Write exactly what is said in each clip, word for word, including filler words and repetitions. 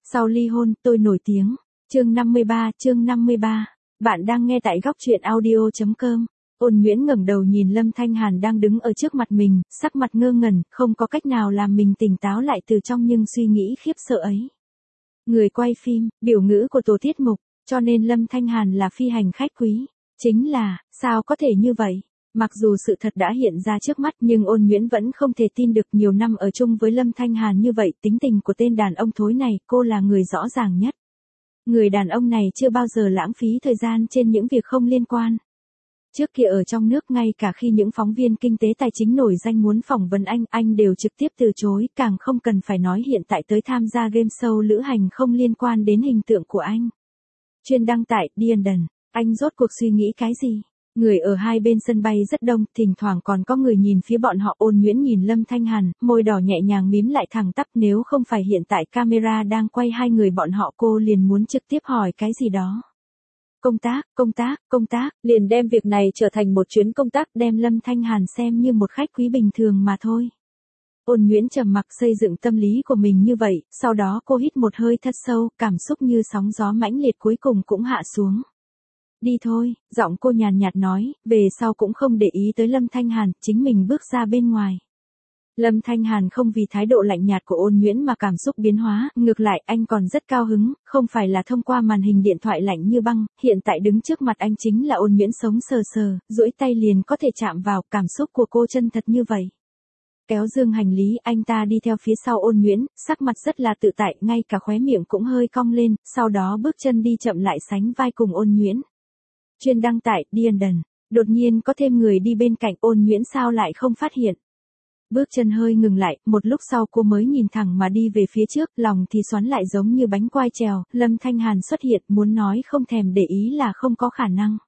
Sau ly hôn, tôi nổi tiếng. Chương năm mươi ba, chương năm mươi ba. Bạn đang nghe tại góc truyện audio.com. Ôn Nguyễn ngẩng đầu nhìn Lâm Thanh Hàn đang đứng ở trước mặt mình, sắc mặt ngơ ngẩn, không có cách nào làm mình tỉnh táo lại từ trong nhưng suy nghĩ khiếp sợ ấy. Người quay phim, biểu ngữ của tổ tiết mục, cho nên Lâm Thanh Hàn là phi hành khách quý. Chính là, sao có thể như vậy? Mặc dù sự thật đã hiện ra trước mắt nhưng Ôn Nguyễn vẫn không thể tin được nhiều năm ở chung với Lâm Thanh Hàn như vậy, tính tình của tên đàn ông thối này, cô là người rõ ràng nhất. Người đàn ông này chưa bao giờ lãng phí thời gian trên những việc không liên quan. Trước kia ở trong nước ngay cả khi những phóng viên kinh tế tài chính nổi danh muốn phỏng vấn anh, anh đều trực tiếp từ chối, càng không cần phải nói hiện tại tới tham gia game show lữ hành không liên quan đến hình tượng của anh. Chuyên đăng tải London, anh rốt cuộc suy nghĩ cái gì? Người ở hai bên sân bay rất đông, thỉnh thoảng còn có người nhìn phía bọn họ. Ôn Nguyễn nhìn Lâm Thanh Hàn, môi đỏ nhẹ nhàng mím lại thẳng tắp, nếu không phải hiện tại camera đang quay hai người bọn họ cô liền muốn trực tiếp hỏi cái gì đó. Công tác, công tác, công tác, liền đem việc này trở thành một chuyến công tác, đem Lâm Thanh Hàn xem như một khách quý bình thường mà thôi. Ôn Nguyễn trầm mặc xây dựng tâm lý của mình như vậy, sau đó cô hít một hơi thật sâu, cảm xúc như sóng gió mãnh liệt cuối cùng cũng hạ xuống. Đi thôi, giọng cô nhàn nhạt nói, về sau cũng không để ý tới Lâm Thanh Hàn, chính mình bước ra bên ngoài. Lâm Thanh Hàn không vì thái độ lạnh nhạt của Ôn Nguyễn mà cảm xúc biến hóa, ngược lại anh còn rất cao hứng, không phải là thông qua màn hình điện thoại lạnh như băng, hiện tại đứng trước mặt anh chính là Ôn Nguyễn sống sờ sờ, duỗi tay liền có thể chạm vào, cảm xúc của cô chân thật như vậy. Kéo dương hành lý, anh ta đi theo phía sau Ôn Nguyễn, sắc mặt rất là tự tại, ngay cả khóe miệng cũng hơi cong lên, sau đó bước chân đi chậm lại sánh vai cùng Ôn Nguyễn. Chuyên đăng tải London, đột nhiên có thêm người đi bên cạnh. Ôn Nguyễn sao lại không phát hiện. Bước chân hơi ngừng lại, một lúc sau cô mới nhìn thẳng mà đi về phía trước, lòng thì xoắn lại giống như bánh quai trèo. Lâm Thanh Hàn xuất hiện, muốn nói không thèm để ý là không có khả năng.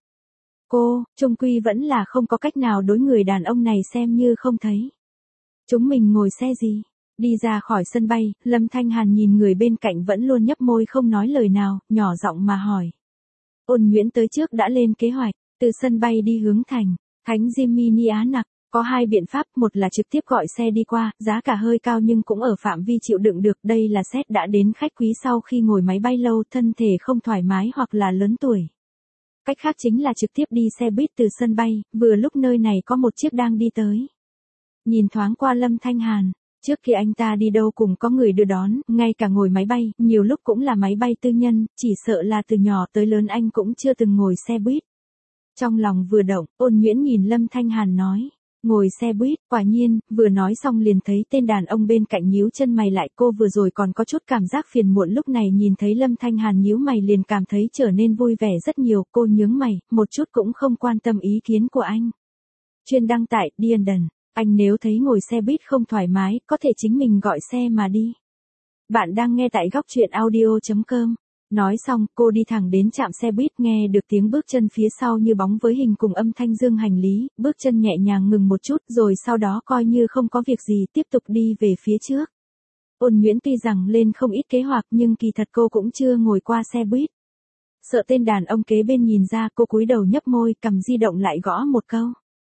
Cô, chung quy vẫn là không có cách nào đối người đàn ông này xem như không thấy. Chúng mình ngồi xe gì? Đi ra khỏi sân bay, Lâm Thanh Hàn nhìn người bên cạnh vẫn luôn nhấp môi không nói lời nào, nhỏ giọng mà hỏi. Ôn Nguyễn tới trước đã lên kế hoạch, từ sân bay đi hướng thành, Thánh Jimmy Á Nặc, có hai biện pháp, một là trực tiếp gọi xe đi qua, giá cả hơi cao nhưng cũng ở phạm vi chịu đựng được, đây là xét đã đến khách quý sau khi ngồi máy bay lâu, thân thể không thoải mái hoặc là lớn tuổi. Cách khác chính là trực tiếp đi xe buýt từ sân bay, vừa lúc nơi này có một chiếc đang đi tới. Nhìn thoáng qua Lâm Thanh Hàn. Trước khi anh ta đi đâu cũng có người đưa đón, ngay cả ngồi máy bay, nhiều lúc cũng là máy bay tư nhân, chỉ sợ là từ nhỏ tới lớn anh cũng chưa từng ngồi xe buýt. Trong lòng vừa động, Ôn Nguyễn nhìn Lâm Thanh Hàn nói, ngồi xe buýt, quả nhiên, vừa nói xong liền thấy tên đàn ông bên cạnh nhíu chân mày lại. Cô vừa rồi còn có chút cảm giác phiền muộn, lúc này nhìn thấy Lâm Thanh Hàn nhíu mày liền cảm thấy trở nên vui vẻ rất nhiều. Cô nhướng mày, một chút cũng không quan tâm ý kiến của anh. Chuyên đăng tải London. Anh nếu thấy ngồi xe buýt không thoải mái, có thể chính mình gọi xe mà đi. Bạn đang nghe tại góc truyện audio.com. Nói xong, cô đi thẳng đến trạm xe buýt, nghe được tiếng bước chân phía sau như bóng với hình cùng âm thanh dương hành lý, bước chân nhẹ nhàng ngừng một chút rồi sau đó coi như không có việc gì tiếp tục đi về phía trước. Ôn Nguyễn tuy rằng lên không ít kế hoạch nhưng kỳ thật cô cũng chưa ngồi qua xe buýt. Sợ tên đàn ông kế bên nhìn ra, cô cúi đầu nhấp môi, cầm di động lại gõ một câu.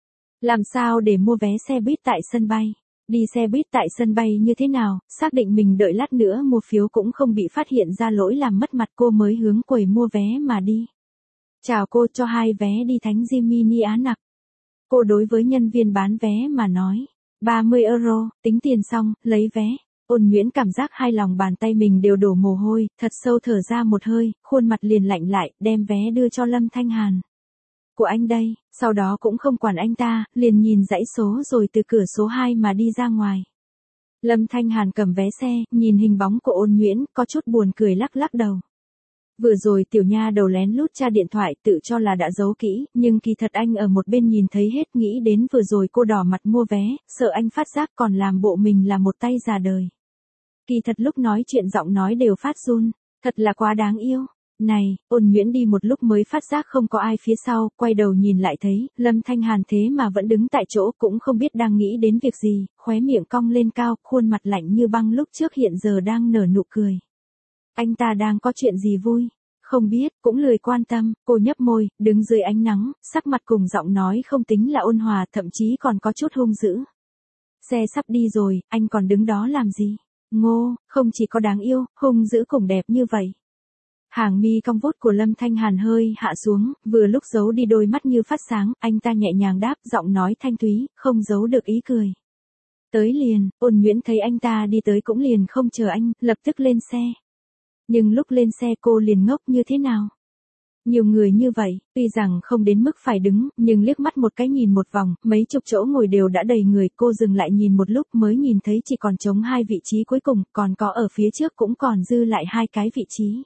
Làm sao để mua vé xe buýt tại sân bay? Đi xe buýt tại sân bay như thế nào? Xác định mình đợi lát nữa mua phiếu cũng không bị phát hiện ra lỗi làm mất mặt, cô mới hướng quầy mua vé mà đi. Chào cô, cho hai vé đi Thánh Jimmy Á Nặc. Cô đối với nhân viên bán vé mà nói. ba mươi euro, tính tiền xong, lấy vé. Ôn Nguyễn cảm giác hai lòng bàn tay mình đều đổ mồ hôi, thật sâu thở ra một hơi, khuôn mặt liền lạnh lại, đem vé đưa cho Lâm Thanh Hàn. Của anh đây, sau đó cũng không quản anh ta, liền nhìn dãy số rồi từ cửa số hai mà đi ra ngoài. Lâm Thanh Hàn cầm vé xe, nhìn hình bóng của Ôn Nguyễn, có chút buồn cười lắc lắc đầu. Vừa rồi tiểu nha đầu lén lút tra điện thoại tự cho là đã giấu kỹ, nhưng kỳ thật anh ở một bên nhìn thấy hết, nghĩ đến vừa rồi cô đỏ mặt mua vé, sợ anh phát giác còn làm bộ mình là một tay già đời. Kỳ thật lúc nói chuyện giọng nói đều phát run, thật là quá đáng yêu. Này, Ôn Nguyễn đi một lúc mới phát giác không có ai phía sau, quay đầu nhìn lại thấy, Lâm Thanh Hàn thế mà vẫn đứng tại chỗ, cũng không biết đang nghĩ đến việc gì, khóe miệng cong lên cao, khuôn mặt lạnh như băng lúc trước hiện giờ đang nở nụ cười. Anh ta đang có chuyện gì vui? Không biết, cũng lười quan tâm, cô nhấp môi, đứng dưới ánh nắng, sắc mặt cùng giọng nói không tính là ôn hòa, thậm chí còn có chút hung dữ. Xe sắp đi rồi, anh còn đứng đó làm gì? Ngô, không chỉ có đáng yêu, hung dữ cùng đẹp như vậy. Hàng mi cong vút của Lâm Thanh Hàn hơi hạ xuống, vừa lúc giấu đi đôi mắt như phát sáng, anh ta nhẹ nhàng đáp, giọng nói thanh thúy, không giấu được ý cười. Tới liền, Ôn Nguyễn thấy anh ta đi tới cũng liền không chờ anh, lập tức lên xe. Nhưng lúc lên xe cô liền ngốc như thế nào? Nhiều người như vậy, tuy rằng không đến mức phải đứng, nhưng liếc mắt một cái nhìn một vòng, mấy chục chỗ ngồi đều đã đầy người, cô dừng lại nhìn một lúc mới nhìn thấy chỉ còn trống hai vị trí cuối cùng, còn có ở phía trước cũng còn dư lại hai cái vị trí.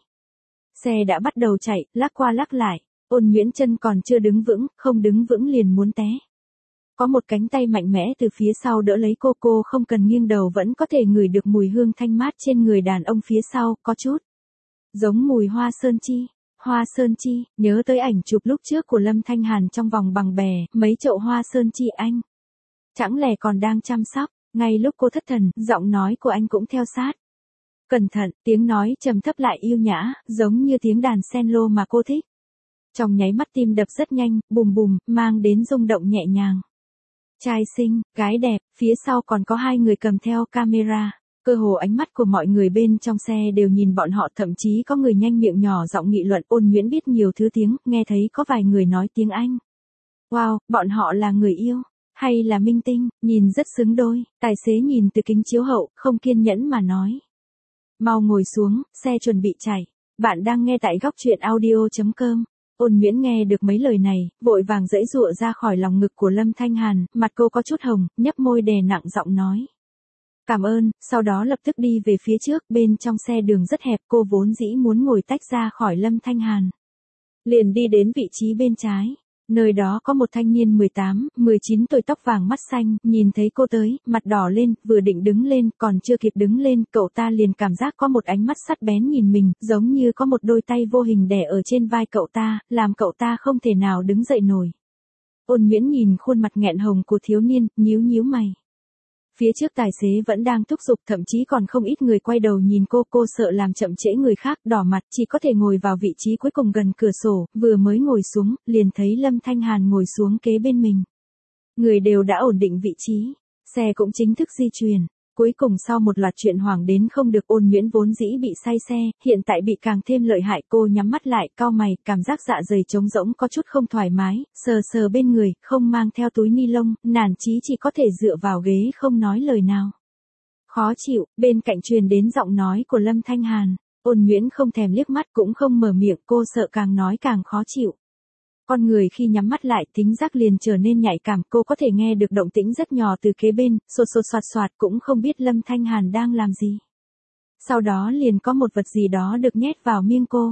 Xe đã bắt đầu chạy, lắc qua lắc lại, Ôn Nguyễn chân còn chưa đứng vững, không đứng vững liền muốn té. Có một cánh tay mạnh mẽ từ phía sau đỡ lấy cô, cô không cần nghiêng đầu vẫn có thể ngửi được mùi hương thanh mát trên người đàn ông phía sau, có chút giống mùi hoa sơn chi. Hoa sơn chi, nhớ tới ảnh chụp lúc trước của Lâm Thanh Hàn trong vòng bằng bè, mấy chậu hoa sơn chi anh. Chẳng lẽ còn đang chăm sóc, ngay lúc cô thất thần, giọng nói của anh cũng theo sát. Cẩn thận, tiếng nói trầm thấp lại yêu nhã, giống như tiếng đàn cello mà cô thích. Trong nháy mắt tim đập rất nhanh, bùm bùm, mang đến rung động nhẹ nhàng. Trai xinh, gái đẹp, phía sau còn có hai người cầm theo camera. Cơ hồ ánh mắt của mọi người bên trong xe đều nhìn bọn họ, thậm chí có người nhanh miệng nhỏ giọng nghị luận. Ôn Nguyễn biết nhiều thứ tiếng, nghe thấy có vài người nói tiếng Anh. Wow, bọn họ là người yêu, hay là minh tinh, nhìn rất xứng đôi. Tài xế nhìn từ kính chiếu hậu, không kiên nhẫn mà nói. Mau ngồi xuống, xe chuẩn bị chạy. Bạn đang nghe tại góc truyện audio chấm com. Ôn Nguyễn nghe được mấy lời này, vội vàng giãy giụa ra khỏi lòng ngực của Lâm Thanh Hàn, mặt cô có chút hồng, nhấp môi đè nặng giọng nói. Cảm ơn, sau đó lập tức đi về phía trước, bên trong xe đường rất hẹp, cô vốn dĩ muốn ngồi tách ra khỏi Lâm Thanh Hàn. Liền đi đến vị trí bên trái, nơi đó có một thanh niên mười tám, mười chín tuổi tóc vàng mắt xanh, nhìn thấy cô tới, mặt đỏ lên, vừa định đứng lên, còn chưa kịp đứng lên, cậu ta liền cảm giác có một ánh mắt sắc bén nhìn mình, giống như có một đôi tay vô hình đè ở trên vai cậu ta, làm cậu ta không thể nào đứng dậy nổi. Ôn Nguyễn nhìn khuôn mặt nghẹn hồng của thiếu niên, nhíu nhíu mày. Phía trước tài xế vẫn đang thúc giục, thậm chí còn không ít người quay đầu nhìn cô, cô sợ làm chậm trễ người khác, đỏ mặt, chỉ có thể ngồi vào vị trí cuối cùng gần cửa sổ, vừa mới ngồi xuống, liền thấy Lâm Thanh Hàn ngồi xuống kế bên mình. Người đều đã ổn định vị trí, xe cũng chính thức di chuyển. Cuối cùng sau một loạt chuyện hoảng đến không được, Ôn Nguyễn vốn dĩ bị say xe, hiện tại bị càng thêm lợi hại, cô nhắm mắt lại, cau mày, cảm giác dạ dày trống rỗng có chút không thoải mái, sờ sờ bên người, không mang theo túi ni lông, nản chí chỉ có thể dựa vào ghế không nói lời nào. Khó chịu, bên cạnh truyền đến giọng nói của Lâm Thanh Hàn, Ôn Nguyễn không thèm liếc mắt cũng không mở miệng, cô sợ càng nói càng khó chịu. Con người khi nhắm mắt lại, thính giác liền trở nên nhạy cảm, cô có thể nghe được động tĩnh rất nhỏ từ kế bên, sột sột soạt soạt, cũng không biết Lâm Thanh Hàn đang làm gì. Sau đó liền có một vật gì đó được nhét vào miệng cô.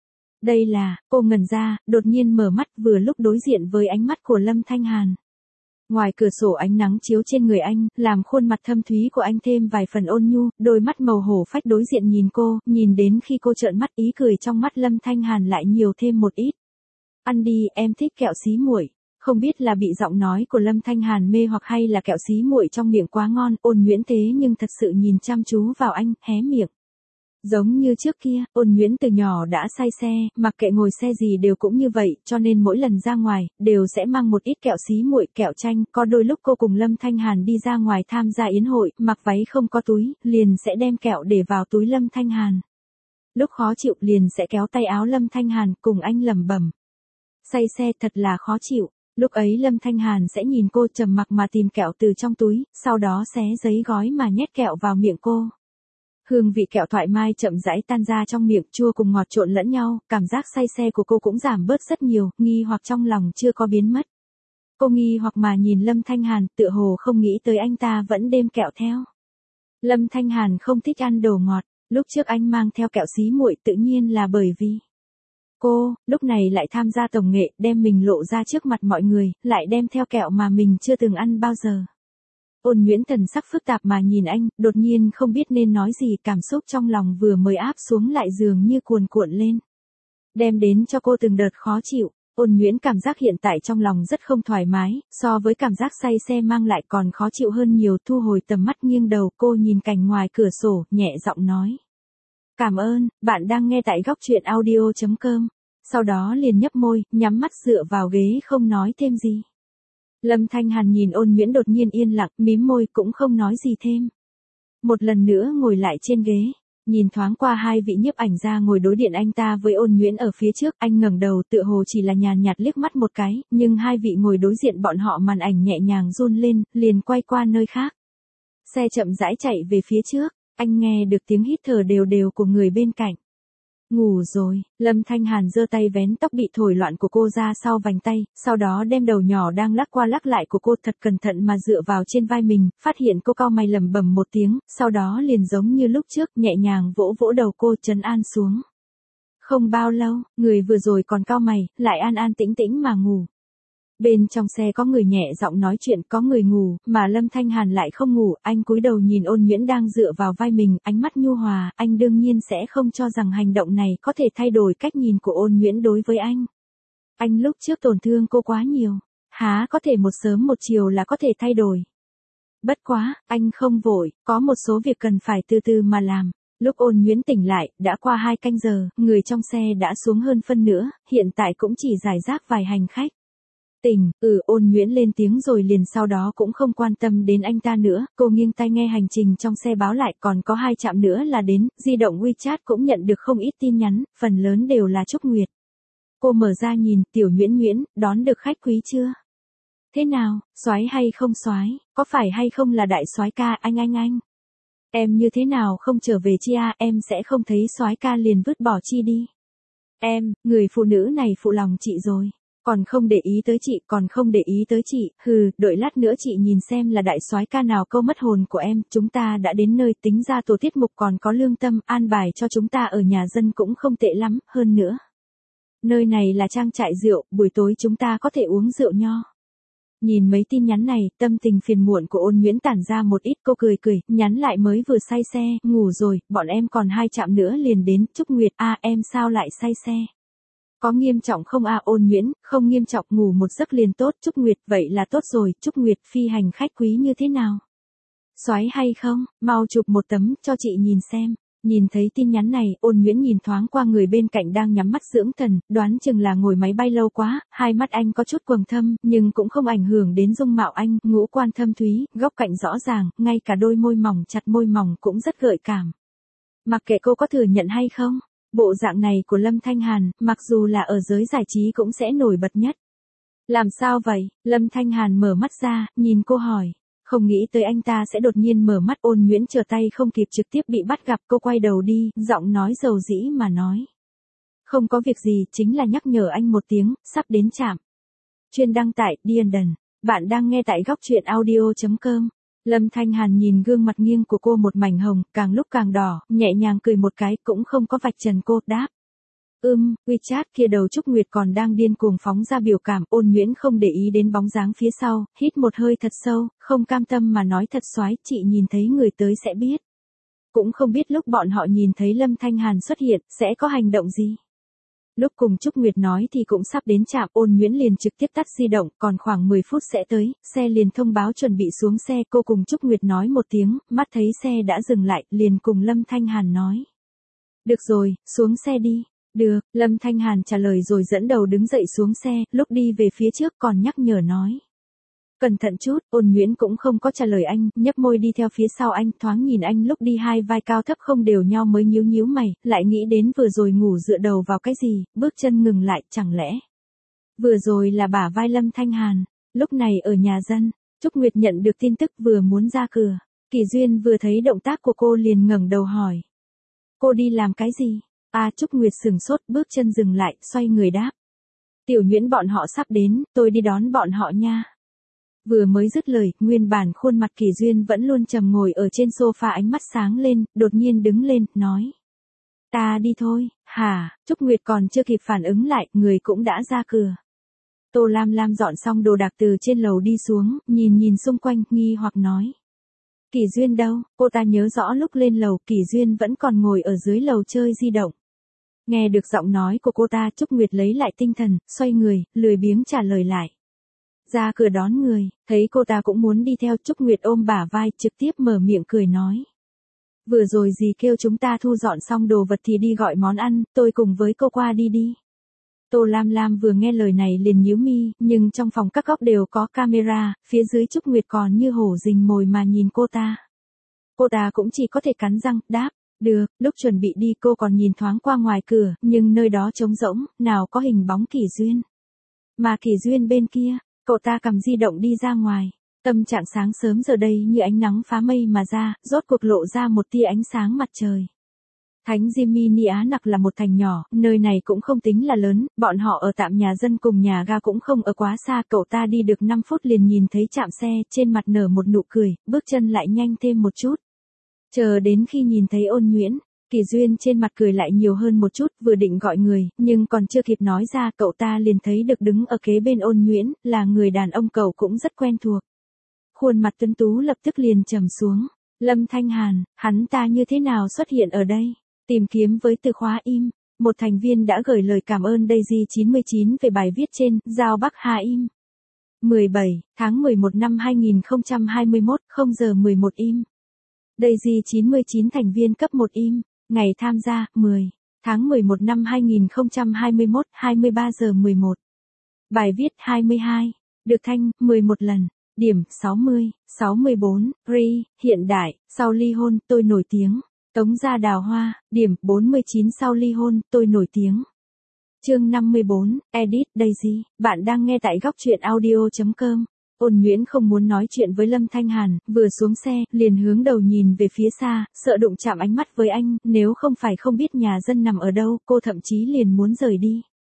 Đây là, cô ngẩn ra, đột nhiên mở mắt, vừa lúc đối diện với ánh mắt của Lâm Thanh Hàn. Ngoài cửa sổ ánh nắng chiếu trên người anh, làm khuôn mặt thâm thúy của anh thêm vài phần ôn nhu, đôi mắt màu hổ phách đối diện nhìn cô, nhìn đến khi cô trợn mắt, ý cười trong mắt Lâm Thanh Hàn lại nhiều thêm một ít. Ăn đi, em thích kẹo xí muội. Không biết là bị giọng nói của Lâm Thanh Hàn mê hoặc hay là kẹo xí muội trong miệng quá ngon, Ôn Nguyễn thế nhưng thật sự nhìn chăm chú vào anh, hé miệng. Giống như trước kia, Ôn Nguyễn từ nhỏ đã say xe, mặc kệ ngồi xe gì đều cũng như vậy, cho nên mỗi lần ra ngoài, đều sẽ mang một ít kẹo xí muội, kẹo chanh, có đôi lúc cô cùng Lâm Thanh Hàn đi ra ngoài tham gia yến hội, mặc váy không có túi, liền sẽ đem kẹo để vào túi Lâm Thanh Hàn. Lúc khó chịu liền sẽ kéo tay áo Lâm Thanh Hàn, cùng anh lẩm bẩm. Say xe thật là khó chịu, lúc ấy Lâm Thanh Hàn sẽ nhìn cô trầm mặc mà tìm kẹo từ trong túi, sau đó xé giấy gói mà nhét kẹo vào miệng cô. Hương vị kẹo thoải mái chậm rãi tan ra trong miệng, chua cùng ngọt trộn lẫn nhau, cảm giác say xe của cô cũng giảm bớt rất nhiều, nghi hoặc trong lòng chưa có biến mất. Cô nghi hoặc mà nhìn Lâm Thanh Hàn, tựa hồ không nghĩ tới anh ta vẫn đem kẹo theo. Lâm Thanh Hàn không thích ăn đồ ngọt, lúc trước anh mang theo kẹo xí muội tự nhiên là bởi vì cô, lúc này lại tham gia tổng nghệ, đem mình lộ ra trước mặt mọi người, lại đem theo kẹo mà mình chưa từng ăn bao giờ. Ôn Nguyễn thần sắc phức tạp mà nhìn anh, đột nhiên không biết nên nói gì, cảm xúc trong lòng vừa mới áp xuống lại dường như cuồn cuộn lên. Đem đến cho cô từng đợt khó chịu, Ôn Nguyễn cảm giác hiện tại trong lòng rất không thoải mái, so với cảm giác say xe mang lại còn khó chịu hơn nhiều, thu hồi tầm mắt nghiêng đầu, cô nhìn cảnh ngoài cửa sổ, nhẹ giọng nói. Cảm ơn, bạn đang nghe tại góc truyện audio chấm com. Sau đó liền nhấp môi, nhắm mắt dựa vào ghế không nói thêm gì. Lâm Thanh Hàn nhìn Ôn Nguyễn đột nhiên yên lặng, mím môi cũng không nói gì thêm. Một lần nữa ngồi lại trên ghế, nhìn thoáng qua hai vị nhiếp ảnh gia ngồi đối điện anh ta với Ôn Nhuyễn ở phía trước, anh ngẩng đầu tựa hồ chỉ là nhàn nhạt liếc mắt một cái, nhưng hai vị ngồi đối diện bọn họ màn ảnh nhẹ nhàng run lên, liền quay qua nơi khác. Xe chậm rãi chạy về phía trước, anh nghe được tiếng hít thở đều đều của người bên cạnh. Ngủ rồi, Lâm Thanh Hàn giơ tay vén tóc bị thổi loạn của cô ra sau vành tay, sau đó đem đầu nhỏ đang lắc qua lắc lại của cô thật cẩn thận mà dựa vào trên vai mình, phát hiện cô cau mày lẩm bẩm một tiếng, sau đó liền giống như lúc trước nhẹ nhàng vỗ vỗ đầu cô trấn an xuống. Không bao lâu, người vừa rồi còn cau mày, lại an an tĩnh tĩnh mà ngủ. Bên trong xe có người nhẹ giọng nói chuyện, có người ngủ, mà Lâm Thanh Hàn lại không ngủ, anh cúi đầu nhìn Ôn Nhuyễn đang dựa vào vai mình, ánh mắt nhu hòa, anh đương nhiên sẽ không cho rằng hành động này có thể thay đổi cách nhìn của Ôn Nhuyễn đối với anh. Anh lúc trước tổn thương cô quá nhiều, há có thể một sớm một chiều là có thể thay đổi. Bất quá, anh không vội, có một số việc cần phải từ từ mà làm. Lúc Ôn Nhuyễn tỉnh lại, đã qua hai canh giờ, người trong xe đã xuống hơn phân nửa, hiện tại cũng chỉ giải rác vài hành khách. Tỉnh, ừ, Ôn Nhuyễn lên tiếng rồi liền sau đó cũng không quan tâm đến anh ta nữa, cô nghiêng tai nghe hành trình trong xe báo lại, còn có hai trạm nữa là đến, di động WeChat cũng nhận được không ít tin nhắn, phần lớn đều là Trúc Nguyệt. Cô mở ra nhìn, Tiểu Nhuyễn Nhuyễn, đón được khách quý chưa? Thế nào, soái hay không soái, có phải hay không là đại soái ca anh anh anh? Em như thế nào không trở về chi à, em sẽ không thấy soái ca liền vứt bỏ chi đi. Em, người phụ nữ này phụ lòng chị rồi. Còn không để ý tới chị, còn không để ý tới chị, hừ, đợi lát nữa chị nhìn xem là đại soái ca nào câu mất hồn của em, chúng ta đã đến nơi, tính ra tổ tiết mục còn có lương tâm, an bài cho chúng ta ở nhà dân cũng không tệ lắm, hơn nữa. Nơi này là trang trại rượu, buổi tối chúng ta có thể uống rượu nho. Nhìn mấy tin nhắn này, tâm tình phiền muộn của Ôn Nhuyễn tản ra một ít, cô cười cười, nhắn lại mới vừa say xe, ngủ rồi, bọn em còn hai trạm nữa liền đến, Trúc Nguyệt, a em sao lại say xe? Có nghiêm trọng không a? Ôn Nhuyễn, không nghiêm trọng, ngủ một giấc liền tốt. Trúc Nguyệt, vậy là tốt rồi. Trúc Nguyệt, phi hành khách quý như thế nào? Soái hay không, mau chụp một tấm cho chị nhìn xem. Nhìn thấy tin nhắn này, Ôn Nhuyễn nhìn thoáng qua người bên cạnh đang nhắm mắt dưỡng thần, đoán chừng là ngồi máy bay lâu quá, hai mắt anh có chút quầng thâm, nhưng cũng không ảnh hưởng đến dung mạo anh, ngũ quan thâm thúy, góc cạnh rõ ràng, ngay cả đôi môi mỏng chặt môi mỏng cũng rất gợi cảm. Mặc kệ cô có thừa nhận hay không, bộ dạng này của Lâm Thanh Hàn, mặc dù là ở giới giải trí cũng sẽ nổi bật nhất. Làm sao vậy? Lâm Thanh Hàn mở mắt ra, nhìn cô hỏi. Không nghĩ tới anh ta sẽ đột nhiên mở mắt. Ôn Nhuyễn trở tay không kịp trực tiếp bị bắt gặp, cô quay đầu đi, giọng nói dầu dĩ mà nói. Không có việc gì, chính là nhắc nhở anh một tiếng, sắp đến trạm. Chuyên đăng tại Dienden. Bạn đang nghe tại góc truyện audio chấm com. Lâm Thanh Hàn nhìn gương mặt nghiêng của cô một mảnh hồng, càng lúc càng đỏ, nhẹ nhàng cười một cái, cũng không có vạch trần cô, đáp. Ưm, WeChat kia đầu Trúc Nguyệt còn đang điên cuồng phóng ra biểu cảm. Ôn Nhuyễn không để ý đến bóng dáng phía sau, hít một hơi thật sâu, không cam tâm mà nói thật soái, chị nhìn thấy người tới sẽ biết. Cũng không biết lúc bọn họ nhìn thấy Lâm Thanh Hàn xuất hiện, sẽ có hành động gì. Lúc cùng Trúc Nguyệt nói thì cũng sắp đến trạm, Ôn Nhuyễn liền trực tiếp tắt di động, còn khoảng mười phút sẽ tới, xe liền thông báo chuẩn bị xuống xe, cô cùng Trúc Nguyệt nói một tiếng, mắt thấy xe đã dừng lại, liền cùng Lâm Thanh Hàn nói. Được rồi, xuống xe đi. Được, Lâm Thanh Hàn trả lời rồi dẫn đầu đứng dậy xuống xe, lúc đi về phía trước còn nhắc nhở nói. Cẩn thận chút. Ôn Nhuyễn cũng không có trả lời anh, nhấp môi đi theo phía sau anh, thoáng nhìn anh lúc đi hai vai cao thấp không đều nhau mới nhíu nhíu mày, lại nghĩ đến vừa rồi ngủ dựa đầu vào cái gì, bước chân ngừng lại, chẳng lẽ. Vừa rồi là bả vai Lâm Thanh Hàn, lúc này ở nhà dân, Trúc Nguyệt nhận được tin tức vừa muốn ra cửa, Kỳ Duyên vừa thấy động tác của cô liền ngẩng đầu hỏi. Cô đi làm cái gì? À, Trúc Nguyệt sừng sốt, bước chân dừng lại, xoay người đáp. Tiểu Nhuyễn bọn họ sắp đến, tôi đi đón bọn họ nha. Vừa mới dứt lời, nguyên bản khuôn mặt Kỳ Duyên vẫn luôn trầm ngồi ở trên sofa ánh mắt sáng lên, đột nhiên đứng lên, nói. Ta đi thôi. Hả? Trúc Nguyệt còn chưa kịp phản ứng lại, người cũng đã ra cửa. Tô Lam Lam dọn xong đồ đạc từ trên lầu đi xuống, nhìn nhìn xung quanh, nghi hoặc nói. Kỳ Duyên đâu? Cô ta nhớ rõ lúc lên lầu, Kỳ Duyên vẫn còn ngồi ở dưới lầu chơi di động. Nghe được giọng nói của cô ta, Trúc Nguyệt lấy lại tinh thần, xoay người, lười biếng trả lời lại. Ra cửa đón người, thấy cô ta cũng muốn đi theo, Trúc Nguyệt ôm bả vai, trực tiếp mở miệng cười nói. Vừa rồi dì kêu chúng ta thu dọn xong đồ vật thì đi gọi món ăn, tôi cùng với cô qua đi đi. Tô Lam Lam vừa nghe lời này liền nhíu mi, nhưng trong phòng các góc đều có camera, phía dưới Trúc Nguyệt còn như hổ rình mồi mà nhìn cô ta. Cô ta cũng chỉ có thể cắn răng, đáp, được. Lúc chuẩn bị đi cô còn nhìn thoáng qua ngoài cửa, nhưng nơi đó trống rỗng, nào có hình bóng Kỷ Duyên. Mà Kỷ Duyên bên kia, cậu ta cầm di động đi ra ngoài. Tâm trạng sáng sớm giờ đây như ánh nắng phá mây mà ra, rốt cuộc lộ ra một tia ánh sáng mặt trời. Thánh Jimmy Á Nặc là một thành nhỏ, nơi này cũng không tính là lớn, bọn họ ở tạm nhà dân cùng nhà ga cũng không ở quá xa, cậu ta đi được năm phút liền nhìn thấy trạm xe, trên mặt nở một nụ cười, bước chân lại nhanh thêm một chút. Chờ đến khi nhìn thấy Ôn Nhuyễn, Kỷ Duyên trên mặt cười lại nhiều hơn một chút, vừa định gọi người, nhưng còn chưa kịp nói ra, cậu ta liền thấy được đứng ở kế bên Ôn Nhuyễn, là người đàn ông cậu cũng rất quen thuộc. Khuôn mặt tuấn tú lập tức liền trầm xuống. Lâm Thanh Hàn, hắn ta như thế nào xuất hiện ở đây? Tìm kiếm với từ khóa im, một thành viên đã gửi lời cảm ơn Daisy chín mươi chín về bài viết trên, giao Bắc Hà im. mười bảy tháng mười một năm hai nghìn không trăm hai mươi mốt, không giờ mười một im. Daisy chín mươi chín thành viên cấp một im, ngày tham gia, mười tháng mười một năm hai nghìn không trăm hai mươi mốt, hai mươi ba giờ mười một. Bài viết hai mươi hai, được thanh, mười một lần. Điểm, sáu mươi, sáu mươi bốn, re, hiện đại, sau ly hôn, tôi nổi tiếng. Tống Gia Đào Hoa, điểm, bốn mươi chín sau ly hôn, tôi nổi tiếng. Chương năm mươi bốn, Edit, Daisy, bạn đang nghe tại góc truyện audio chấm com. Ôn Nhuyễn không muốn nói chuyện với Lâm Thanh Hàn, vừa xuống xe, liền hướng đầu nhìn về phía xa, sợ đụng chạm ánh mắt với anh, nếu không phải không biết nhà dân nằm ở đâu, cô thậm chí liền muốn rời đi.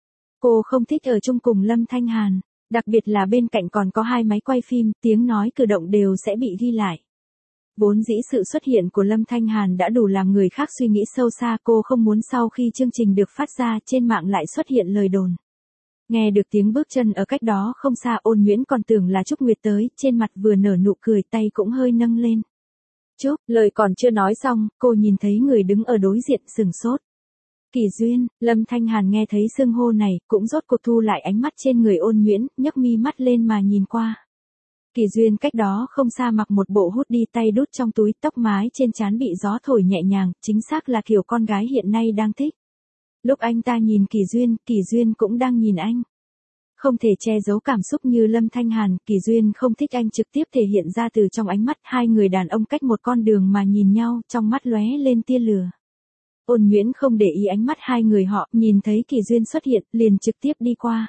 Cô không thích ở chung cùng Lâm Thanh Hàn. Đặc biệt là bên cạnh còn có hai máy quay phim, tiếng nói cử động đều sẽ bị ghi lại. Vốn dĩ sự xuất hiện của Lâm Thanh Hàn đã đủ làm người khác suy nghĩ sâu xa, cô không muốn sau khi chương trình được phát ra trên mạng lại xuất hiện lời đồn. Nghe được tiếng bước chân ở cách đó không xa, Ôn Nhuyễn còn tưởng là Trúc Nguyệt tới, trên mặt vừa nở nụ cười, tay cũng hơi nâng lên. Trúc, lời còn chưa nói xong, cô nhìn thấy người đứng ở đối diện, sừng sốt. Kỷ Duyên, Lâm Thanh Hàn nghe thấy xưng hô này, cũng rốt cuộc thu lại ánh mắt trên người Ôn Nhuyễn, nhấc mi mắt lên mà nhìn qua. Kỷ Duyên cách đó không xa mặc một bộ hút đi tay đút trong túi, tóc mái trên trán bị gió thổi nhẹ nhàng, chính xác là kiểu con gái hiện nay đang thích. Lúc anh ta nhìn Kỷ Duyên, Kỷ Duyên cũng đang nhìn anh. Không thể che giấu cảm xúc như Lâm Thanh Hàn, Kỷ Duyên không thích anh trực tiếp thể hiện ra từ trong ánh mắt, hai người đàn ông cách một con đường mà nhìn nhau, trong mắt lóe lên tia lửa. Ôn Nhuyễn không để ý ánh mắt hai người họ, nhìn thấy Kỷ Duyên xuất hiện, liền trực tiếp đi qua.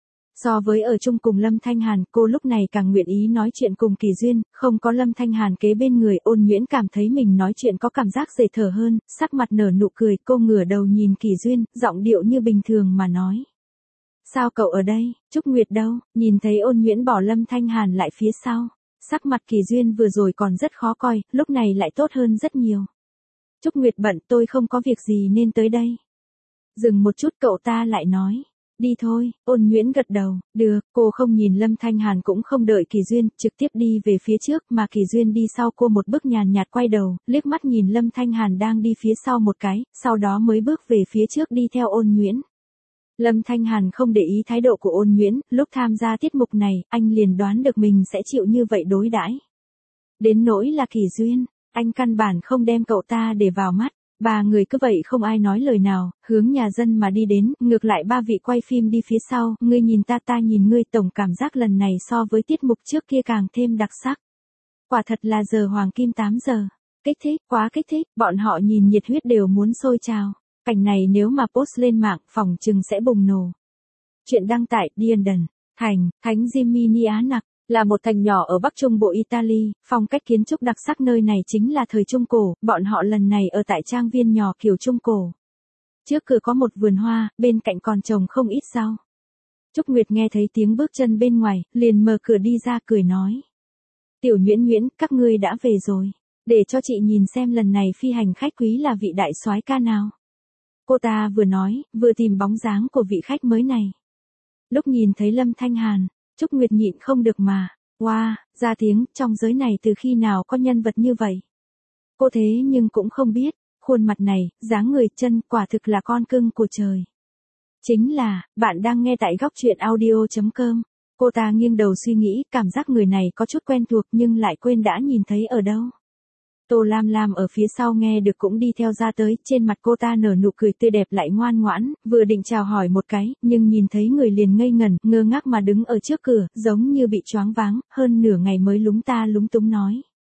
So với ở chung cùng Lâm Thanh Hàn, cô lúc này càng nguyện ý nói chuyện cùng Kỷ Duyên, không có Lâm Thanh Hàn kế bên người, Ôn Nhuyễn cảm thấy mình nói chuyện có cảm giác dễ thở hơn, sắc mặt nở nụ cười, cô ngửa đầu nhìn Kỷ Duyên, giọng điệu như bình thường mà nói. Sao cậu ở đây, Trúc Nguyệt đâu? Nhìn thấy Ôn Nhuyễn bỏ Lâm Thanh Hàn lại phía sau. Sắc mặt Kỷ Duyên vừa rồi còn rất khó coi, lúc này lại tốt hơn rất nhiều. Trúc Nguyệt bận, tôi không có việc gì nên tới đây. Dừng một chút cậu ta lại nói. Đi thôi, Ôn Nhuyễn gật đầu, được, cô không nhìn Lâm Thanh Hàn cũng không đợi Kỷ Duyên, trực tiếp đi về phía trước mà Kỷ Duyên đi sau cô một bước nhàn nhạt quay đầu, liếc mắt nhìn Lâm Thanh Hàn đang đi phía sau một cái, sau đó mới bước về phía trước đi theo Ôn Nhuyễn. Lâm Thanh Hàn không để ý thái độ của Ôn Nhuyễn, lúc tham gia tiết mục này, anh liền đoán được mình sẽ chịu như vậy đối đãi. Đến nỗi là Kỷ Duyên, anh căn bản không đem cậu ta để vào mắt. Ba người cứ vậy không ai nói lời nào, hướng nhà dân mà đi đến, ngược lại ba vị quay phim đi phía sau, ngươi nhìn ta ta nhìn ngươi, tổng cảm giác lần này so với tiết mục trước kia càng thêm đặc sắc. Quả thật là giờ hoàng kim tám giờ. Kích thích, quá kích thích, bọn họ nhìn nhiệt huyết đều muốn sôi trào. Cảnh này nếu mà post lên mạng, phòng chừng sẽ bùng nổ. Chuyện đăng tải, London, thành, Thánh Jimmy Á Nặc. Là một thành nhỏ ở Bắc Trung Bộ Italy, phong cách kiến trúc đặc sắc nơi này chính là thời Trung Cổ, bọn họ lần này ở tại trang viên nhỏ kiểu Trung Cổ. Trước cửa có một vườn hoa, bên cạnh còn trồng không ít rau. Trúc Nguyệt nghe thấy tiếng bước chân bên ngoài, liền mở cửa đi ra cười nói. Tiểu Nhuyễn Nhuyễn, các ngươi đã về rồi. Để cho chị nhìn xem lần này phi hành khách quý là vị đại soái ca nào. Cô ta vừa nói, vừa tìm bóng dáng của vị khách mới này. Lúc nhìn thấy Lâm Thanh Hàn, Trúc Nguyệt nhịn không được mà, wow, ra tiếng, trong giới này từ khi nào có nhân vật như vậy. Cô thế nhưng cũng không biết, khuôn mặt này, dáng người chân, quả thực là con cưng của trời. Chính là, bạn đang nghe tại góc truyện audio chấm com. Cô ta nghiêng đầu suy nghĩ, cảm giác người này có chút quen thuộc nhưng lại quên đã nhìn thấy ở đâu. Tô Lam Lam ở phía sau nghe được cũng đi theo ra tới, trên mặt cô ta nở nụ cười tươi đẹp lại ngoan ngoãn, vừa định chào hỏi một cái, nhưng nhìn thấy người liền ngây ngẩn, ngơ ngác mà đứng ở trước cửa, giống như bị choáng váng, hơn nửa ngày mới lúng ta lúng túng nói.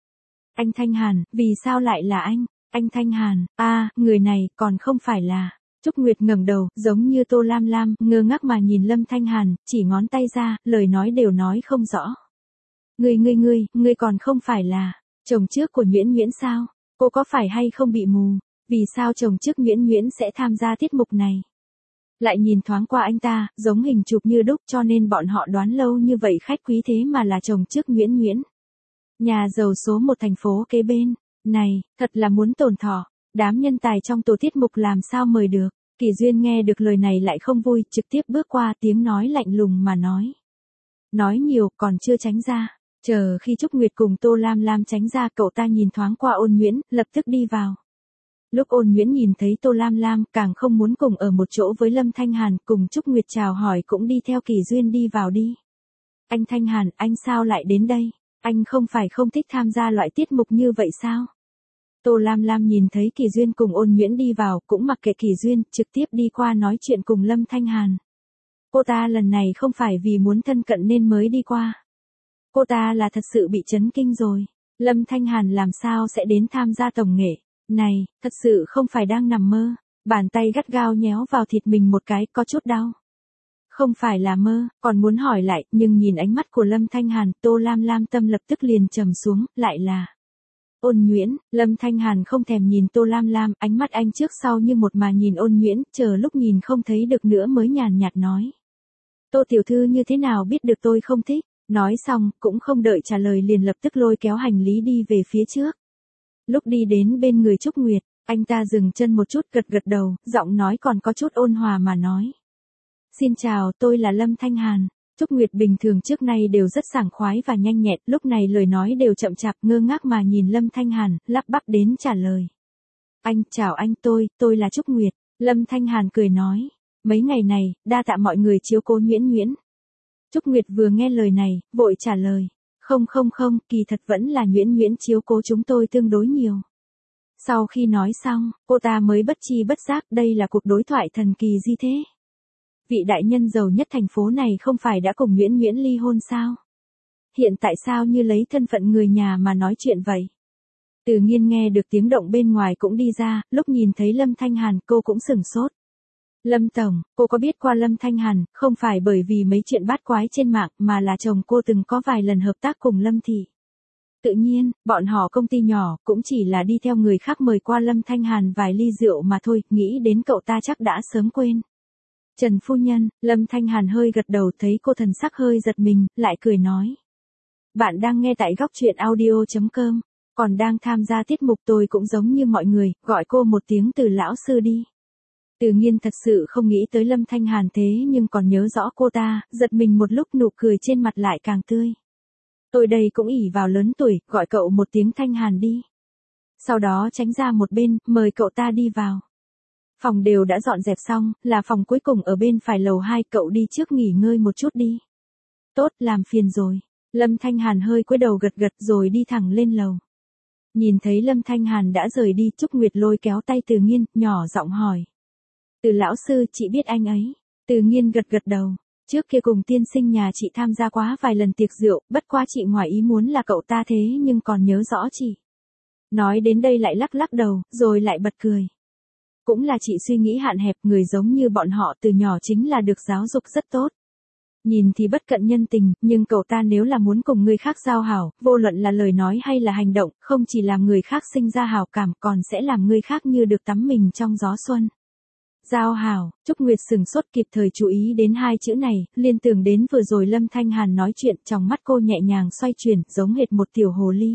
Anh Thanh Hàn, vì sao lại là anh? Anh Thanh Hàn, a, à, người này còn không phải là... Trúc Nguyệt ngẩng đầu, giống như Tô Lam Lam, ngơ ngác mà nhìn Lâm Thanh Hàn, chỉ ngón tay ra, lời nói đều nói không rõ. Ngươi ngươi ngươi, ngươi còn không phải là chồng trước của Nhuyễn Nhuyễn sao? Cô có phải hay không bị mù? Vì sao chồng trước Nhuyễn Nhuyễn sẽ tham gia tiết mục này? Lại nhìn thoáng qua anh ta, giống hình chụp như đúc cho nên bọn họ đoán lâu như vậy khách quý thế mà là chồng trước Nhuyễn Nhuyễn. Nhà giàu số một thành phố kế bên. Này, thật là muốn tổn thọ. Đám nhân tài trong tổ tiết mục làm sao mời được. Kỳ Duyên nghe được lời này lại không vui, trực tiếp bước qua tiếng nói lạnh lùng mà nói. Nói nhiều còn chưa tránh ra. Chờ khi Trúc Nguyệt cùng Tô Lam Lam tránh ra, cậu ta nhìn thoáng qua Ôn Nhuyễn, lập tức đi vào. Lúc Ôn Nhuyễn nhìn thấy Tô Lam Lam, càng không muốn cùng ở một chỗ với Lâm Thanh Hàn, cùng Trúc Nguyệt chào hỏi cũng đi theo Kỳ Duyên đi vào đi. Anh Thanh Hàn, anh sao lại đến đây? Anh không phải không thích tham gia loại tiết mục như vậy sao? Tô Lam Lam nhìn thấy Kỳ Duyên cùng Ôn Nhuyễn đi vào, cũng mặc kệ Kỳ Duyên, trực tiếp đi qua nói chuyện cùng Lâm Thanh Hàn. Cô ta lần này không phải vì muốn thân cận nên mới đi qua. Cô ta là thật sự bị chấn kinh rồi. Lâm Thanh Hàn làm sao sẽ đến tham gia tổng nghệ? Này, thật sự không phải đang nằm mơ. Bàn tay gắt gao nhéo vào thịt mình một cái, có chút đau. Không phải là mơ, còn muốn hỏi lại, nhưng nhìn ánh mắt của Lâm Thanh Hàn, Tô Lam Lam tâm lập tức liền trầm xuống, lại là... Ôn Nhuyễn, Lâm Thanh Hàn không thèm nhìn Tô Lam Lam, ánh mắt anh trước sau như một mà nhìn Ôn Nhuyễn, chờ lúc nhìn không thấy được nữa mới nhàn nhạt nói. Tô tiểu thư như thế nào biết được tôi không thích? Nói xong, cũng không đợi trả lời liền lập tức lôi kéo hành lý đi về phía trước. Lúc đi đến bên người Trúc Nguyệt, anh ta dừng chân một chút gật gật đầu, giọng nói còn có chút ôn hòa mà nói. Xin chào, tôi là Lâm Thanh Hàn. Trúc Nguyệt bình thường trước nay đều rất sảng khoái và nhanh nhẹn, lúc này lời nói đều chậm chạp ngơ ngác mà nhìn Lâm Thanh Hàn, lắp bắp đến trả lời. Anh, chào anh tôi, tôi là Trúc Nguyệt. Lâm Thanh Hàn cười nói. Mấy ngày này, đa tạ mọi người chiếu cố Nhuyễn Nhuyễn. Trúc Nguyệt vừa nghe lời này, vội trả lời. Không không không, kỳ thật vẫn là Nhuyễn Nhuyễn chiếu cố chúng tôi tương đối nhiều. Sau khi nói xong, cô ta mới bất chi bất giác, đây là cuộc đối thoại thần kỳ gì thế? Vị đại nhân giàu nhất thành phố này không phải đã cùng Nhuyễn Nhuyễn ly hôn sao? Hiện tại sao như lấy thân phận người nhà mà nói chuyện vậy? Từ Nghiên nghe được tiếng động bên ngoài cũng đi ra, lúc nhìn thấy Lâm Thanh Hàn cô cũng sửng sốt. Lâm Tổng, cô có biết qua Lâm Thanh Hàn, không phải bởi vì mấy chuyện bát quái trên mạng mà là chồng cô từng có vài lần hợp tác cùng Lâm Thị. Tự nhiên, bọn họ công ty nhỏ cũng chỉ là đi theo người khác mời qua Lâm Thanh Hàn vài ly rượu mà thôi, nghĩ đến cậu ta chắc đã sớm quên. Trần phu nhân, Lâm Thanh Hàn hơi gật đầu thấy cô thần sắc hơi giật mình, lại cười nói. Bạn đang nghe tại góc truyện audio chấm com, còn đang tham gia tiết mục tôi cũng giống như mọi người, gọi cô một tiếng Từ lão sư đi. Từ Nghiên thật sự không nghĩ tới Lâm Thanh Hàn thế nhưng còn nhớ rõ cô ta, giật mình một lúc nụ cười trên mặt lại càng tươi. Tôi đây cũng ỷ vào lớn tuổi, gọi cậu một tiếng Thanh Hàn đi. Sau đó tránh ra một bên, mời cậu ta đi vào. Phòng đều đã dọn dẹp xong, là phòng cuối cùng ở bên phải lầu hai, cậu đi trước nghỉ ngơi một chút đi. Tốt, làm phiền rồi. Lâm Thanh Hàn hơi cúi đầu gật gật rồi đi thẳng lên lầu. Nhìn thấy Lâm Thanh Hàn đã rời đi, Trúc Nguyệt lôi kéo tay Từ Nghiên, nhỏ giọng hỏi. Từ lão sư, chị biết anh ấy. Từ Nghiên gật gật đầu. Trước kia cùng tiên sinh nhà chị tham gia quá vài lần tiệc rượu, bất quá chị ngoài ý muốn là cậu ta thế nhưng còn nhớ rõ chị. Nói đến đây lại lắc lắc đầu, rồi lại bật cười. Cũng là chị suy nghĩ hạn hẹp, người giống như bọn họ từ nhỏ chính là được giáo dục rất tốt. Nhìn thì bất cận nhân tình, nhưng cậu ta nếu là muốn cùng người khác giao hảo, vô luận là lời nói hay là hành động, không chỉ làm người khác sinh ra hảo cảm còn sẽ làm người khác như được tắm mình trong gió xuân. Giao hảo, Trúc Nguyệt sừng sốt kịp thời chú ý đến hai chữ này, liên tưởng đến vừa rồi Lâm Thanh Hàn nói chuyện, trong mắt cô nhẹ nhàng xoay chuyển, giống hệt một tiểu hồ ly.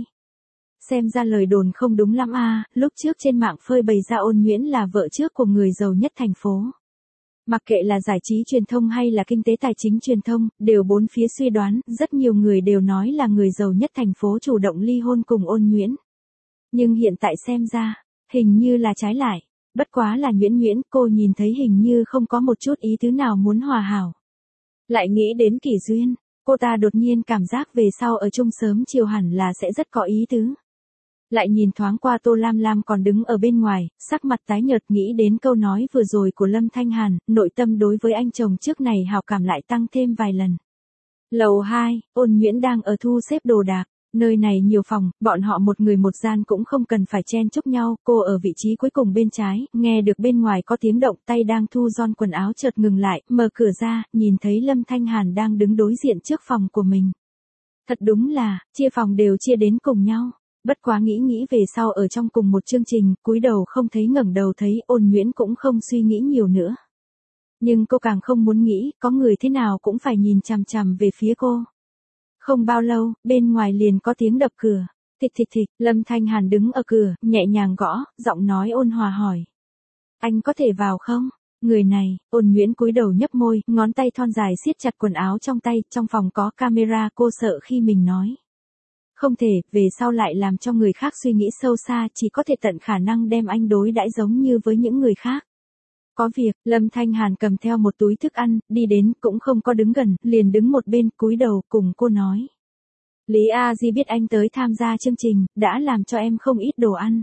Xem ra lời đồn không đúng lắm a, lúc trước trên mạng phơi bày ra Ôn Nhuyễn là vợ trước của người giàu nhất thành phố. Mặc kệ là giải trí truyền thông hay là kinh tế tài chính truyền thông, đều bốn phía suy đoán, rất nhiều người đều nói là người giàu nhất thành phố chủ động ly hôn cùng Ôn Nhuyễn. Nhưng hiện tại xem ra, hình như là trái lại. Bất quá là Nhuyễn Nhuyễn, cô nhìn thấy hình như không có một chút ý tứ nào muốn hòa hảo. Lại nghĩ đến Kỳ Duyên, cô ta đột nhiên cảm giác về sau ở chung sớm chiều hẳn là sẽ rất có ý tứ. Lại nhìn thoáng qua Tô Lam Lam còn đứng ở bên ngoài, sắc mặt tái nhợt, nghĩ đến câu nói vừa rồi của Lâm Thanh Hàn, nội tâm đối với anh chồng trước này hảo cảm lại tăng thêm vài lần. Lầu hai, Ôn Nhuyễn đang ở thu xếp đồ đạc. Nơi này nhiều phòng, bọn họ một người một gian cũng không cần phải chen chúc nhau, cô ở vị trí cuối cùng bên trái, nghe được bên ngoài có tiếng động, tay đang thu gom quần áo chợt ngừng lại, mở cửa ra, nhìn thấy Lâm Thanh Hàn đang đứng đối diện trước phòng của mình. Thật đúng là, chia phòng đều chia đến cùng nhau. Bất quá nghĩ nghĩ về sau ở trong cùng một chương trình, cúi đầu không thấy ngẩng đầu thấy, Ôn Nguyễn cũng không suy nghĩ nhiều nữa. Nhưng cô càng không muốn nghĩ, có người thế nào cũng phải nhìn chằm chằm về phía cô. Không bao lâu, bên ngoài liền có tiếng đập cửa. Thịch thịch thịch, Lâm Thanh Hàn đứng ở cửa, nhẹ nhàng gõ, giọng nói ôn hòa hỏi. Anh có thể vào không? Người này, Ôn Nguyễn cúi đầu nhấp môi, ngón tay thon dài siết chặt quần áo trong tay, trong phòng có camera, cô sợ khi mình nói. Không thể, về sau lại làm cho người khác suy nghĩ sâu xa, chỉ có thể tận khả năng đem anh đối đãi giống như với những người khác. Có việc, Lâm Thanh Hàn cầm theo một túi thức ăn, đi đến, cũng không có đứng gần, liền đứng một bên, cúi đầu, cùng cô nói. Lý A Di biết anh tới tham gia chương trình, đã làm cho em không ít đồ ăn.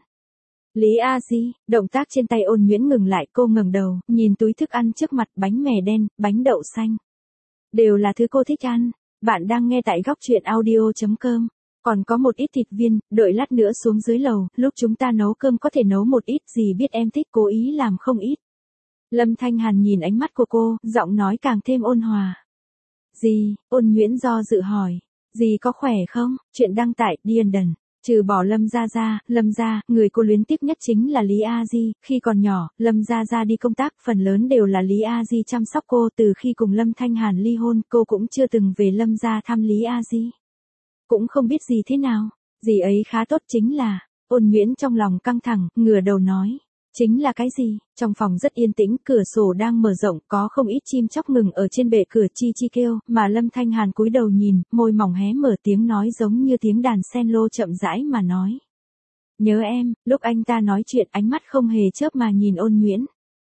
Lý A Di, động tác trên tay Ôn Nguyễn ngừng lại, cô ngẩng đầu, nhìn túi thức ăn trước mặt, bánh mè đen, bánh đậu xanh. Đều là thứ cô thích ăn. Bạn đang nghe tại góc truyện audio chấm com. Còn có một ít thịt viên, đợi lát nữa xuống dưới lầu, lúc chúng ta nấu cơm có thể nấu một ít, gì biết em thích, cố ý làm không ít. Lâm Thanh Hàn nhìn ánh mắt của cô, giọng nói càng thêm ôn hòa. Gì, Ôn Nguyễn do dự hỏi. Gì có khỏe không? Chuyện đăng tại Dienden. Trừ bỏ Lâm Gia Gia, Lâm Gia, người cô luyến tiếc nhất chính là Lý A Di. Khi còn nhỏ, Lâm Gia Gia đi công tác, phần lớn đều là Lý A Di chăm sóc cô. Từ khi cùng Lâm Thanh Hàn ly hôn, cô cũng chưa từng về Lâm Gia thăm Lý A Di. Cũng không biết gì thế nào. Gì ấy khá tốt chính là, Ôn Nguyễn trong lòng căng thẳng, ngửa đầu nói. Chính là cái gì? Trong phòng rất yên tĩnh, cửa sổ đang mở rộng, có không ít chim chóc ngừng ở trên bệ cửa chi chi kêu, mà Lâm Thanh Hàn cúi đầu nhìn, môi mỏng hé mở, tiếng nói giống như tiếng đàn sen lô chậm rãi mà nói. Nhớ em, lúc anh ta nói chuyện ánh mắt không hề chớp mà nhìn Ôn Nguyễn.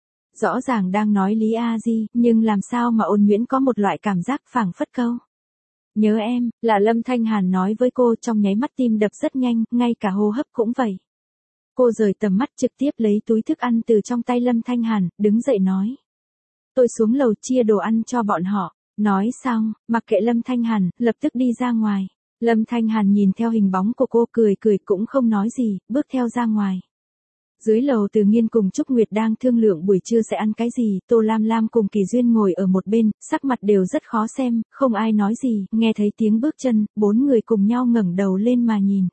Rõ ràng đang nói Lý A Di, nhưng làm sao mà Ôn Nguyễn có một loại cảm giác phảng phất câu. Nhớ em, là Lâm Thanh Hàn nói với cô, trong nháy mắt tim đập rất nhanh, ngay cả hô hấp cũng vậy. Cô rời tầm mắt, trực tiếp lấy túi thức ăn từ trong tay Lâm Thanh Hàn, đứng dậy nói. Tôi xuống lầu chia đồ ăn cho bọn họ. Nói xong, mặc kệ Lâm Thanh Hàn, lập tức đi ra ngoài. Lâm Thanh Hàn nhìn theo hình bóng của cô, cười cười cũng không nói gì, bước theo ra ngoài. Dưới lầu Từ Nghiên cùng Trúc Nguyệt đang thương lượng buổi trưa sẽ ăn cái gì, Tô Lam Lam cùng Kỳ Duyên ngồi ở một bên, sắc mặt đều rất khó xem, không ai nói gì, nghe thấy tiếng bước chân, bốn người cùng nhau ngẩng đầu lên mà nhìn.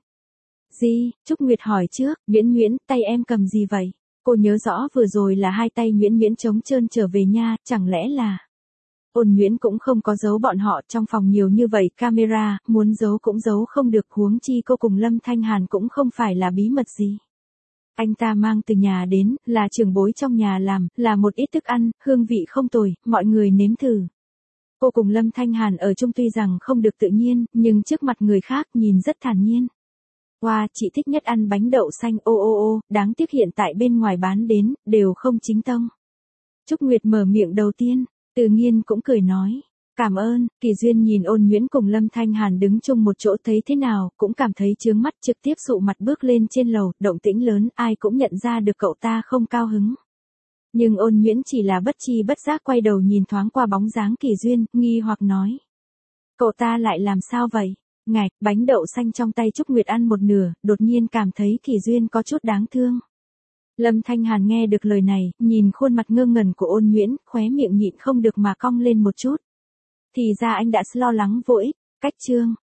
Gì? Trúc Nguyệt hỏi trước, Nguyễn Nguyễn, tay em cầm gì vậy? Cô nhớ rõ vừa rồi là hai tay Nguyễn Nguyễn trống trơn trở về nha, chẳng lẽ là... Ôn Nguyễn cũng không có giấu bọn họ, trong phòng nhiều như vậy camera, muốn giấu cũng giấu không được, huống chi cô cùng Lâm Thanh Hàn cũng không phải là bí mật gì. Anh ta mang từ nhà đến, là trưởng bối trong nhà làm, là một ít thức ăn, hương vị không tồi, mọi người nếm thử. Cô cùng Lâm Thanh Hàn ở chung tuy rằng không được tự nhiên, nhưng trước mặt người khác nhìn rất thản nhiên. Wow, chị thích nhất ăn bánh đậu xanh, ô ô ô, đáng tiếc hiện tại bên ngoài bán đến, đều không chính tông. Trúc Nguyệt mở miệng đầu tiên, Từ Nghiên cũng cười nói. Cảm ơn. Kỳ Duyên nhìn Ôn Nguyễn cùng Lâm Thanh Hàn đứng chung một chỗ thấy thế nào, cũng cảm thấy chướng mắt, trực tiếp sụ mặt bước lên trên lầu, động tĩnh lớn, ai cũng nhận ra được cậu ta không cao hứng. Nhưng Ôn Nguyễn chỉ là bất chi bất giác quay đầu nhìn thoáng qua bóng dáng Kỳ Duyên, nghi hoặc nói. Cậu ta lại làm sao vậy? Ngạch, bánh đậu xanh trong tay Trúc Nguyệt ăn một nửa, đột nhiên cảm thấy Kỳ Duyên có chút đáng thương. Lâm Thanh Hàn nghe được lời này, nhìn khuôn mặt ngơ ngẩn của Ôn Nguyễn, khóe miệng nhịn không được mà cong lên một chút. Thì ra anh đã lo lắng vô ích. Cách chương